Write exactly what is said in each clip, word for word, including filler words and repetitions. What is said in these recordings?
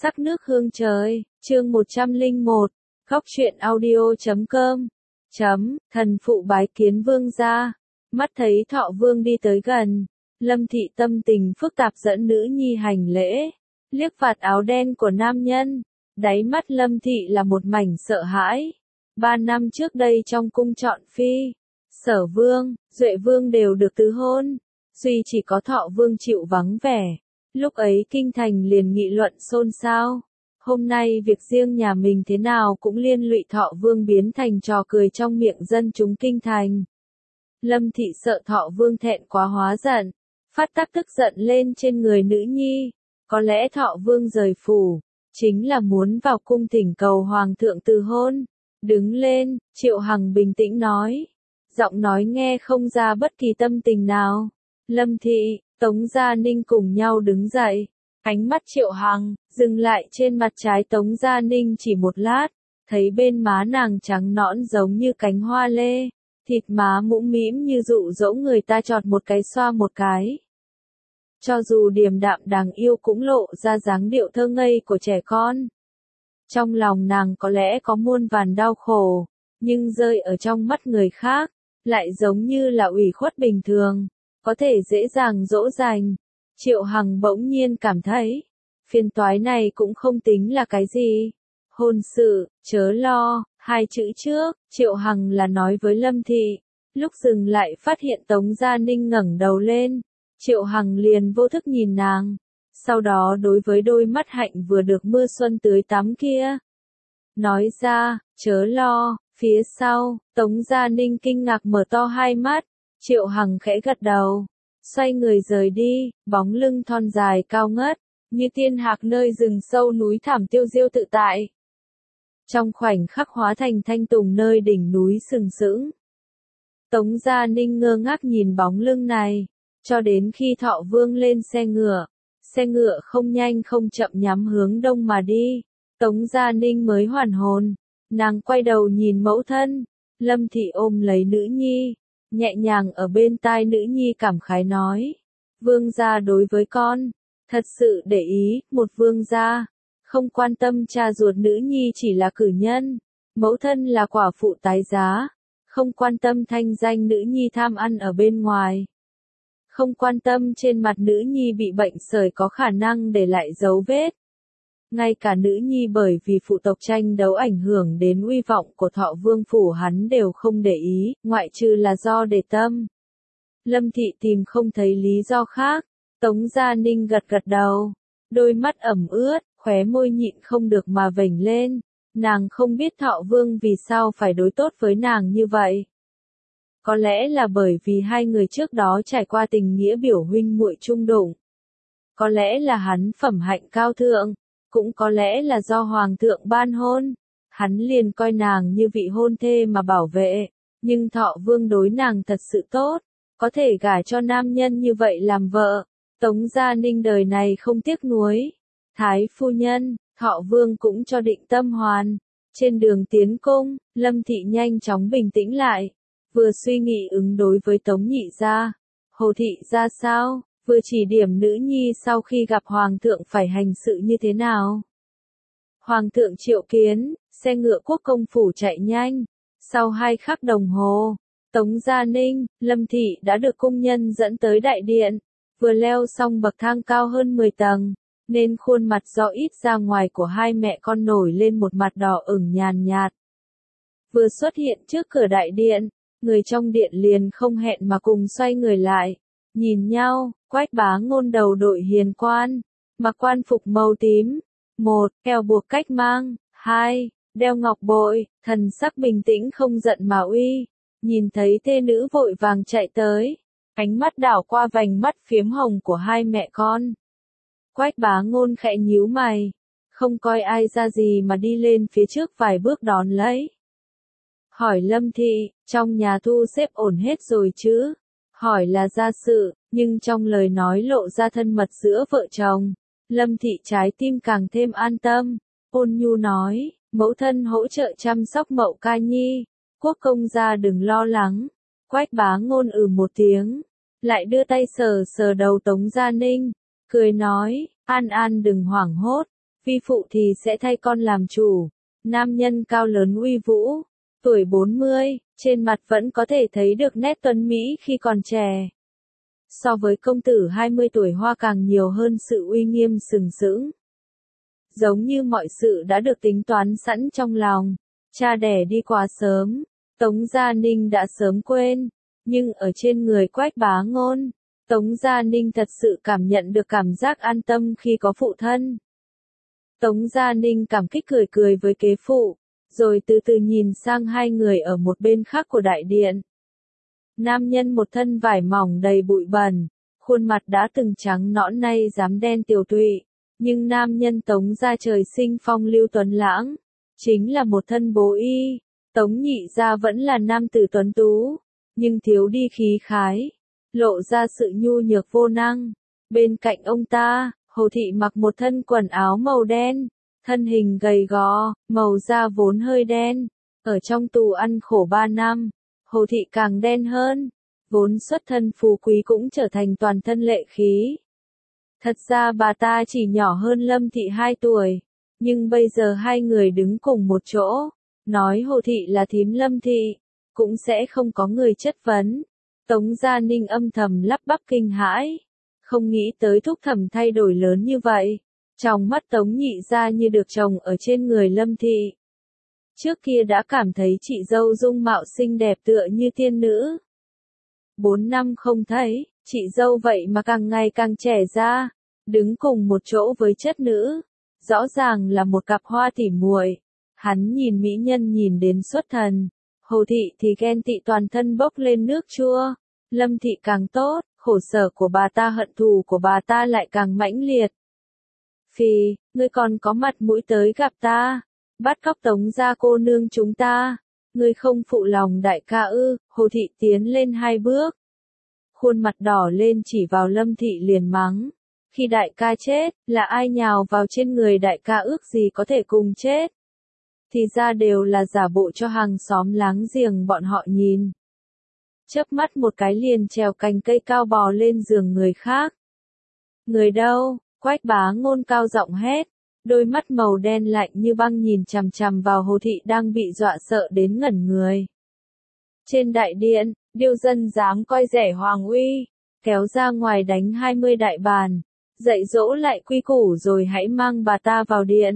Sắc nước hương trời, chương một trăm lẻ một, góc truyện audio chấm com, chấm, thần phụ bái kiến vương gia. Mắt thấy Thọ Vương đi tới gần, Lâm Thị tâm tình phức tạp dẫn nữ nhi hành lễ, liếc vạt áo đen của nam nhân, đáy mắt Lâm Thị là một mảnh sợ hãi. Ba năm trước đây trong cung chọn phi, Sở Vương, Duệ Vương đều được tứ hôn, duy chỉ có Thọ Vương chịu vắng vẻ. Lúc ấy kinh thành liền nghị luận xôn xao. Hôm nay việc riêng nhà mình thế nào cũng liên lụy Thọ Vương biến thành trò cười trong miệng dân chúng kinh thành. Lâm Thị sợ Thọ Vương thẹn quá hóa giận, phát tác tức giận lên trên người nữ nhi. Có lẽ Thọ Vương rời phủ, chính là muốn vào cung thỉnh cầu Hoàng thượng từ hôn. Đứng lên, Triệu Hằng bình tĩnh nói. Giọng nói nghe không ra bất kỳ tâm tình nào. Lâm Thị, Tống Gia Ninh cùng nhau đứng dậy. Ánh mắt Triệu Hằng dừng lại trên mặt trái Tống Gia Ninh chỉ một lát, thấy bên má nàng trắng nõn giống như cánh hoa lê, thịt má mũm mĩm như dụ dỗ người ta chọt một cái xoa một cái. Cho dù điềm đạm đáng yêu cũng lộ ra dáng điệu thơ ngây của trẻ con. Trong lòng nàng có lẽ có muôn vàn đau khổ, nhưng rơi ở trong mắt người khác, lại giống như là ủy khuất bình thường, có thể dễ dàng dỗ dành. Triệu Hằng bỗng nhiên cảm thấy, phiền toái này cũng không tính là cái gì. Hôn sự, chớ lo, hai chữ trước, Triệu Hằng là nói với Lâm Thị. Lúc dừng lại phát hiện Tống Gia Ninh ngẩng đầu lên, Triệu Hằng liền vô thức nhìn nàng. Sau đó đối với đôi mắt hạnh vừa được mưa xuân tưới tắm kia, nói ra, chớ lo. Phía sau, Tống Gia Ninh kinh ngạc mở to hai mắt, Triệu Hằng khẽ gật đầu, xoay người rời đi, bóng lưng thon dài cao ngất, như tiên hạc nơi rừng sâu núi thẳm tiêu diêu tự tại. Trong khoảnh khắc hóa thành thanh tùng nơi đỉnh núi sừng sững. Tống Gia Ninh ngơ ngác nhìn bóng lưng này, cho đến khi Thọ Vương lên xe ngựa, xe ngựa không nhanh không chậm nhắm hướng đông mà đi, Tống Gia Ninh mới hoàn hồn, nàng quay đầu nhìn mẫu thân, Lâm Thị ôm lấy nữ nhi, nhẹ nhàng ở bên tai nữ nhi cảm khái nói, vương gia đối với con, thật sự để ý, một vương gia, không quan tâm cha ruột nữ nhi chỉ là cử nhân, mẫu thân là quả phụ tái giá, không quan tâm thanh danh nữ nhi tham ăn ở bên ngoài. Không quan tâm trên mặt nữ nhi bị bệnh sởi có khả năng để lại dấu vết. Ngay cả nữ nhi bởi vì phụ tộc tranh đấu ảnh hưởng đến uy vọng của Thọ Vương phủ hắn đều không để ý, ngoại trừ là do để tâm. Lâm Thị tìm không thấy lý do khác, Tống Gia Ninh gật gật đầu, đôi mắt ẩm ướt, khóe môi nhịn không được mà vểnh lên, nàng không biết Thọ Vương vì sao phải đối tốt với nàng như vậy. Có lẽ là bởi vì hai người trước đó trải qua tình nghĩa biểu huynh muội chung đụng. Có lẽ là hắn phẩm hạnh cao thượng, cũng có lẽ là do Hoàng thượng ban hôn, hắn liền coi nàng như vị hôn thê mà bảo vệ, nhưng Thọ Vương đối nàng thật sự tốt, có thể gả cho nam nhân như vậy làm vợ. Tống Gia Ninh đời này không tiếc nuối. Thái phu nhân, Thọ Vương cũng cho định tâm hoàn. Trên đường tiến cung, Lâm Thị nhanh chóng bình tĩnh lại, vừa suy nghĩ ứng đối với Tống nhị gia. Hồ thị ra sao? Vừa chỉ điểm nữ nhi sau khi gặp Hoàng thượng phải hành sự như thế nào. Hoàng thượng triệu kiến, xe ngựa quốc công phủ chạy nhanh. Sau hai khắc đồng hồ, Tống Gia Ninh, Lâm Thị đã được cung nhân dẫn tới đại điện. Vừa leo xong bậc thang cao hơn mười tầng, nên khuôn mặt do ít ra ngoài của hai mẹ con nổi lên một mặt đỏ ửng nhàn nhạt. Vừa xuất hiện trước cửa đại điện, người trong điện liền không hẹn mà cùng xoay người lại. Nhìn nhau, Quách Bá Ngôn đầu đội hiền quan, mặc quan phục màu tím, một, eo buộc cách mang, hai, đeo ngọc bội, thần sắc bình tĩnh không giận mà uy, nhìn thấy thê nữ vội vàng chạy tới, ánh mắt đảo qua vành mắt phiếm hồng của hai mẹ con. Quách Bá Ngôn khẽ nhíu mày, không coi ai ra gì mà đi lên phía trước vài bước đón lấy. Hỏi Lâm Thị, trong nhà thu xếp ổn hết rồi chứ? Hỏi là gia sự, nhưng trong lời nói lộ ra thân mật giữa vợ chồng. Lâm Thị trái tim càng thêm an tâm, ôn nhu nói, mẫu thân hỗ trợ chăm sóc Mậu Ca Nhi, quốc công gia đừng lo lắng. Quách Bá Ngôn ừ một tiếng, lại đưa tay sờ sờ đầu Tống Gia Ninh, cười nói, An An đừng hoảng hốt, vi phụ thì sẽ thay con làm chủ. Nam nhân cao lớn uy vũ, tuổi bốn mươi, trên mặt vẫn có thể thấy được nét tuấn mỹ khi còn trẻ. So với công tử hai mươi tuổi Hoa càng nhiều hơn sự uy nghiêm sừng sững. Giống như mọi sự đã được tính toán sẵn trong lòng, cha đẻ đi quá sớm, Tống Gia Ninh đã sớm quên, nhưng ở trên người Quách Bá Ngôn, Tống Gia Ninh thật sự cảm nhận được cảm giác an tâm khi có phụ thân. Tống Gia Ninh cảm kích cười cười với kế phụ, rồi từ từ nhìn sang hai người ở một bên khác của đại điện. Nam nhân một thân vải mỏng đầy bụi bẩn, khuôn mặt đã từng trắng nõn nay rám đen tiều tụy, nhưng nam nhân Tống gia trời sinh phong lưu tuấn lãng, chính là một thân bố y. Tống nhị gia vẫn là nam tử tuấn tú, nhưng thiếu đi khí khái, lộ ra sự nhu nhược vô năng. Bên cạnh ông ta, Hồ Thị mặc một thân quần áo màu đen, thân hình gầy gò, màu da vốn hơi đen, ở trong tù ăn khổ ba năm, Hồ Thị càng đen hơn, vốn xuất thân phú quý cũng trở thành toàn thân lệ khí. Thật ra bà ta chỉ nhỏ hơn Lâm Thị hai tuổi, nhưng bây giờ hai người đứng cùng một chỗ, nói Hồ Thị là thím Lâm Thị, cũng sẽ không có người chất vấn. Tống Gia Ninh âm thầm lắp bắp kinh hãi, không nghĩ tới thúc thẩm thay đổi lớn như vậy. Trong mắt Tống nhị gia như được trồng ở trên người Lâm Thị. Trước kia đã cảm thấy chị dâu dung mạo xinh đẹp tựa như tiên nữ. Bốn năm không thấy, chị dâu vậy mà càng ngày càng trẻ ra, đứng cùng một chỗ với chất nữ, rõ ràng là một cặp hoa tỉ muội. Hắn nhìn mỹ nhân nhìn đến xuất thần, Hồ Thị thì ghen tị toàn thân bốc lên nước chua, Lâm Thị càng tốt, khổ sở của bà ta hận thù của bà ta lại càng mãnh liệt. Phì, ngươi còn có mặt mũi tới gặp ta, bắt cóc Tống gia cô nương chúng ta, ngươi không phụ lòng đại ca ư? Hồ Thị tiến lên hai bước, khuôn mặt đỏ lên chỉ vào Lâm Thị liền mắng, khi đại ca chết, là ai nhào vào trên người đại ca ước gì có thể cùng chết. Thì ra đều là giả bộ cho hàng xóm láng giềng bọn họ nhìn. Chớp mắt một cái liền trèo cành cây cao bò lên giường người khác. Người đâu? Quách Bá Ngôn cao giọng hét, đôi mắt màu đen lạnh như băng nhìn chằm chằm vào Hồ Thị đang bị dọa sợ đến ngẩn người. Trên đại điện, điêu dân dám coi rẻ hoàng uy, kéo ra ngoài đánh hai mươi đại bàn, dạy dỗ lại quy củ rồi hãy mang bà ta vào điện.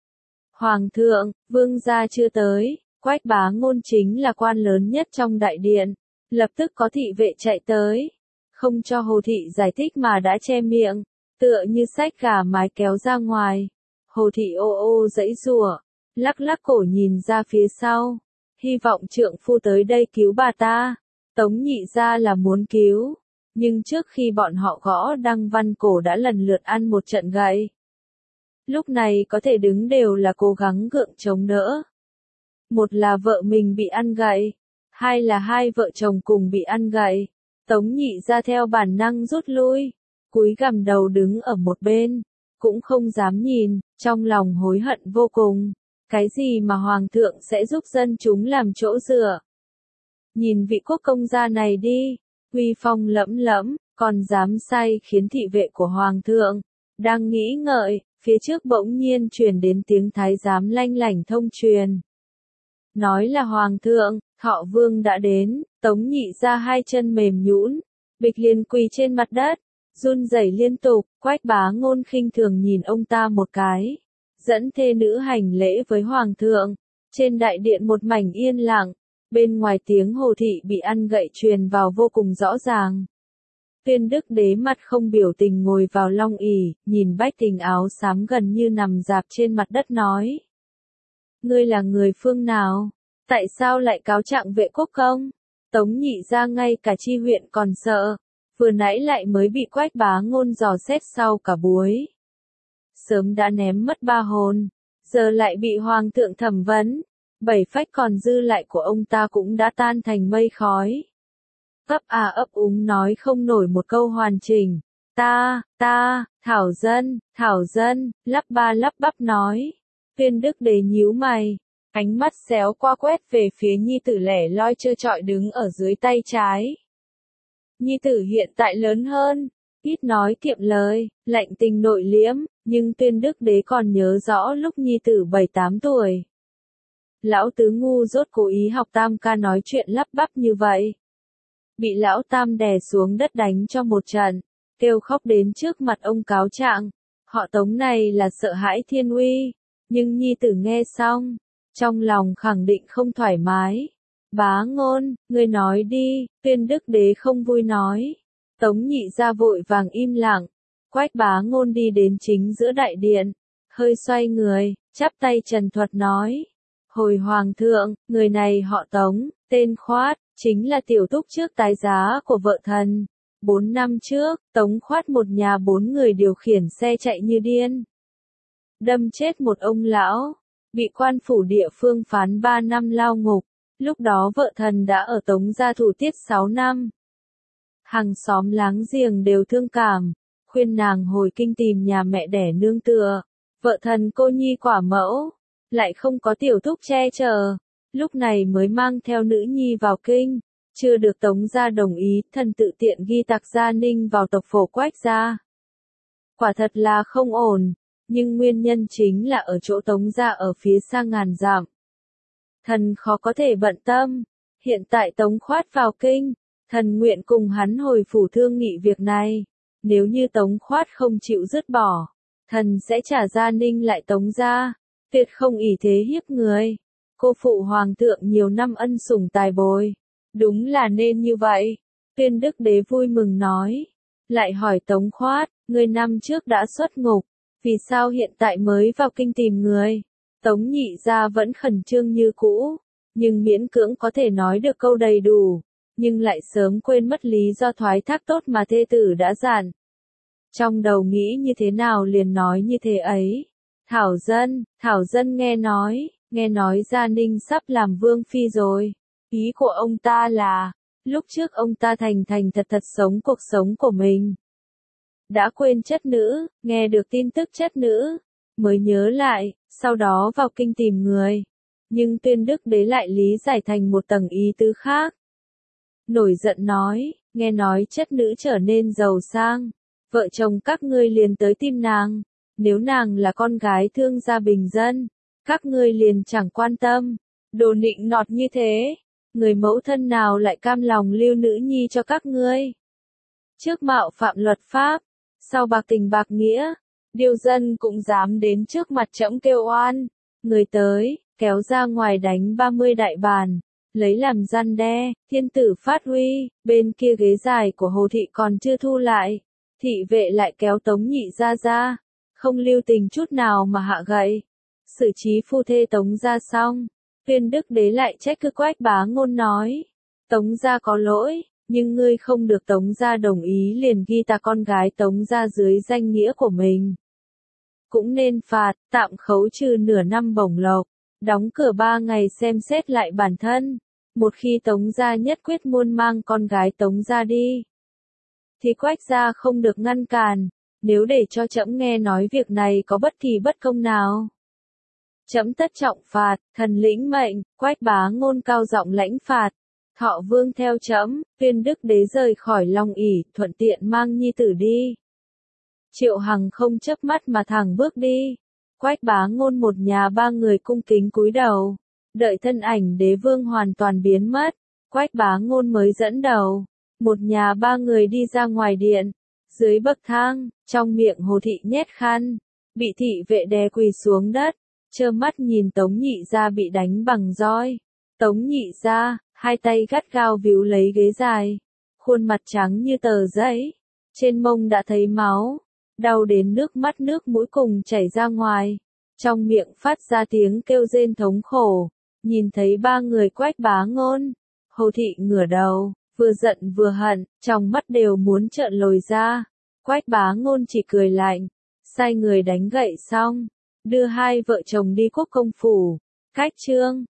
Hoàng thượng, vương gia chưa tới, Quách Bá Ngôn chính là quan lớn nhất trong đại điện, lập tức có thị vệ chạy tới, không cho Hồ Thị giải thích mà đã che miệng, tựa như xách gà mái kéo ra ngoài. Hồ Thị ô ô giãy giụa, lắc lắc cổ nhìn ra phía sau, hy vọng trượng phu tới đây cứu bà ta. Tống nhị gia là muốn cứu, nhưng trước khi bọn họ gõ đăng văn cổ đã lần lượt ăn một trận gậy. Lúc này có thể đứng đều là cố gắng gượng chống đỡ. Một là vợ mình bị ăn gậy, hai là hai vợ chồng cùng bị ăn gậy. Tống nhị gia theo bản năng rút lui, cúi gằm đầu đứng ở một bên, cũng không dám nhìn, trong lòng hối hận vô cùng. Cái gì mà hoàng thượng sẽ giúp dân chúng làm chỗ dựa? Nhìn vị quốc công gia này đi, uy phong lẫm lẫm, còn dám sai khiến thị vệ của hoàng thượng. Đang nghĩ ngợi, phía trước bỗng nhiên truyền đến tiếng thái giám lanh lảnh thông truyền. Nói là hoàng thượng, Thọ Vương đã đến. Tống nhị ra hai chân mềm nhũn, bịch liền quỳ trên mặt đất, run rẩy liên tục. Quách Bá Ngôn khinh thường nhìn ông ta một cái, dẫn thê nữ hành lễ với hoàng thượng. Trên đại điện một mảnh yên lặng, bên ngoài tiếng Hồ Thị bị ăn gậy truyền vào vô cùng rõ ràng. Tuyên Đức Đế mặt không biểu tình ngồi vào long ỷ, nhìn bách tình áo xám gần như nằm rạp trên mặt đất nói: Ngươi là người phương nào? Tại sao lại cáo trạng vệ quốc công? Tống nhị ra ngay cả chi huyện còn sợ, vừa nãy lại mới bị Quách Bá Ngôn dò xét sau cả buổi. Sớm đã ném mất ba hồn, giờ lại bị hoàng thượng thẩm vấn, bảy phách còn dư lại của ông ta cũng đã tan thành mây khói. Ấp à ấp úng nói không nổi một câu hoàn chỉnh. Ta, ta, Thảo Dân, Thảo Dân, lắp ba lắp bắp nói. Tuyên Đức Đế nhíu mày, ánh mắt xéo qua quét về phía nhi tử lẻ loi trơ trọi đứng ở dưới tay trái. Nhi tử hiện tại lớn hơn, ít nói kiệm lời, lạnh tình nội liễm, nhưng Tuyên Đức Đế còn nhớ rõ lúc nhi tử bảy tám tuổi. Lão tứ ngu dốt cố ý học Tam ca nói chuyện lắp bắp như vậy. Bị lão Tam đè xuống đất đánh cho một trận, kêu khóc đến trước mặt ông cáo trạng. Họ Tống này là sợ hãi thiên uy, nhưng nhi tử nghe xong, trong lòng khẳng định không thoải mái. Bá Ngôn, ngươi nói đi, Tuyên Đức Đế không vui nói. Tống nhị ra vội vàng im lặng. Quách Bá Ngôn đi đến chính giữa đại điện, hơi xoay người, chắp tay trần thuật nói. Hồi hoàng thượng, người này họ Tống, tên Khoát, chính là tiểu túc trước tái giá của vợ thần. Bốn năm trước, Tống Khoát một nhà bốn người điều khiển xe chạy như điên. Đâm chết một ông lão, bị quan phủ địa phương phán ba năm lao ngục. Lúc đó vợ thần đã ở Tống gia thủ tiết sáu năm. Hàng xóm láng giềng đều thương cảm, khuyên nàng hồi kinh tìm nhà mẹ đẻ nương tựa. Vợ thần cô nhi quả mẫu, lại không có tiểu thúc che chở, lúc này mới mang theo nữ nhi vào kinh, chưa được Tống gia đồng ý, thần tự tiện ghi tặc Gia Ninh vào tộc phổ Quách gia. Quả thật là không ổn, nhưng nguyên nhân chính là ở chỗ Tống gia ở phía xa ngàn dặm. Thần khó có thể bận tâm, hiện tại Tống Khoát vào kinh, thần nguyện cùng hắn hồi phủ thương nghị việc này. Nếu như Tống Khoát không chịu dứt bỏ, thần sẽ trả Gia Ninh lại Tống gia, tuyệt không ỷ thế hiếp người. Cô phụ hoàng thượng nhiều năm ân sủng tài bồi, đúng là nên như vậy. Tuyên Đức Đế vui mừng nói, lại hỏi Tống Khoát, người năm trước đã xuất ngục, vì sao hiện tại mới vào kinh tìm người? Tống nhị gia vẫn khẩn trương như cũ, nhưng miễn cưỡng có thể nói được câu đầy đủ, nhưng lại sớm quên mất lý do thoái thác tốt mà thê tử đã dặn. Trong đầu nghĩ như thế nào liền nói như thế ấy. Thảo Dân, Thảo Dân nghe nói, nghe nói Gia Ninh sắp làm vương phi rồi. Ý của ông ta là, lúc trước ông ta thành thành thật thật sống cuộc sống của mình. Đã quên chất nữ, nghe được tin tức chất nữ, mới nhớ lại, sau đó vào kinh tìm người. Nhưng Tuyên Đức Đế lại lý giải thành một tầng ý tứ khác. Nổi giận nói, nghe nói chất nữ trở nên giàu sang, vợ chồng các ngươi liền tới tìm nàng. Nếu nàng là con gái thương gia bình dân, các ngươi liền chẳng quan tâm. Đồ nịnh nọt như thế, người mẫu thân nào lại cam lòng lưu nữ nhi cho các ngươi? Trước mạo phạm luật pháp, sau bạc tình bạc nghĩa, điều dân cũng dám đến trước mặt trẫm kêu oan. Người tới, kéo ra ngoài đánh ba mươi đại bàn, lấy làm răn đe. Thiên tử phát huy, bên kia ghế dài của Hồ thị còn chưa thu lại, thị vệ lại kéo Tống nhị ra ra, không lưu tình chút nào mà hạ gậy. Xử trí phu thê Tống gia xong, Tuyên Đức Đế lại trách cứ Quách Bá Ngôn nói, Tống gia có lỗi, nhưng ngươi không được Tống gia đồng ý liền ghi ta con gái Tống gia dưới danh nghĩa của mình. Cũng nên phạt, tạm khấu trừ nửa năm bổng lộc, đóng cửa ba ngày xem xét lại bản thân. Một khi Tống gia nhất quyết muốn mang con gái Tống gia đi, thì Quách gia không được ngăn cản. Nếu để cho trẫm nghe nói việc này có bất kỳ bất công nào, trẫm tất trọng phạt. Thần lĩnh mệnh. Quách Bá Ngôn cao giọng lãnh phạt. Thọ vương theo trẫm. Tuyên Đức Đế rời khỏi Long ỷ, thuận tiện mang nhi tử đi. Triệu Hằng không chớp mắt mà thẳng bước đi. Quách Bá Ngôn một nhà ba người cung kính cúi đầu, đợi thân ảnh đế vương hoàn toàn biến mất, Quách Bá Ngôn mới dẫn đầu, một nhà ba người đi ra ngoài điện. Dưới bậc thang, trong miệng Hồ thị nhét khăn, bị thị vệ đè quỳ xuống đất, trơ mắt nhìn Tống nhị gia bị đánh bằng roi. Tống nhị gia, hai tay gắt gao víu lấy ghế dài, khuôn mặt trắng như tờ giấy, trên mông đã thấy máu, đau đến nước mắt nước mũi cùng chảy ra ngoài, trong miệng phát ra tiếng kêu rên thống khổ. Nhìn thấy ba người Quách Bá Ngôn, Hồ thị ngửa đầu, vừa giận vừa hận, trong mắt đều muốn trợn lồi ra. Quách Bá Ngôn chỉ cười lạnh, sai người đánh gậy xong, đưa hai vợ chồng đi quốc công phủ. Cách chương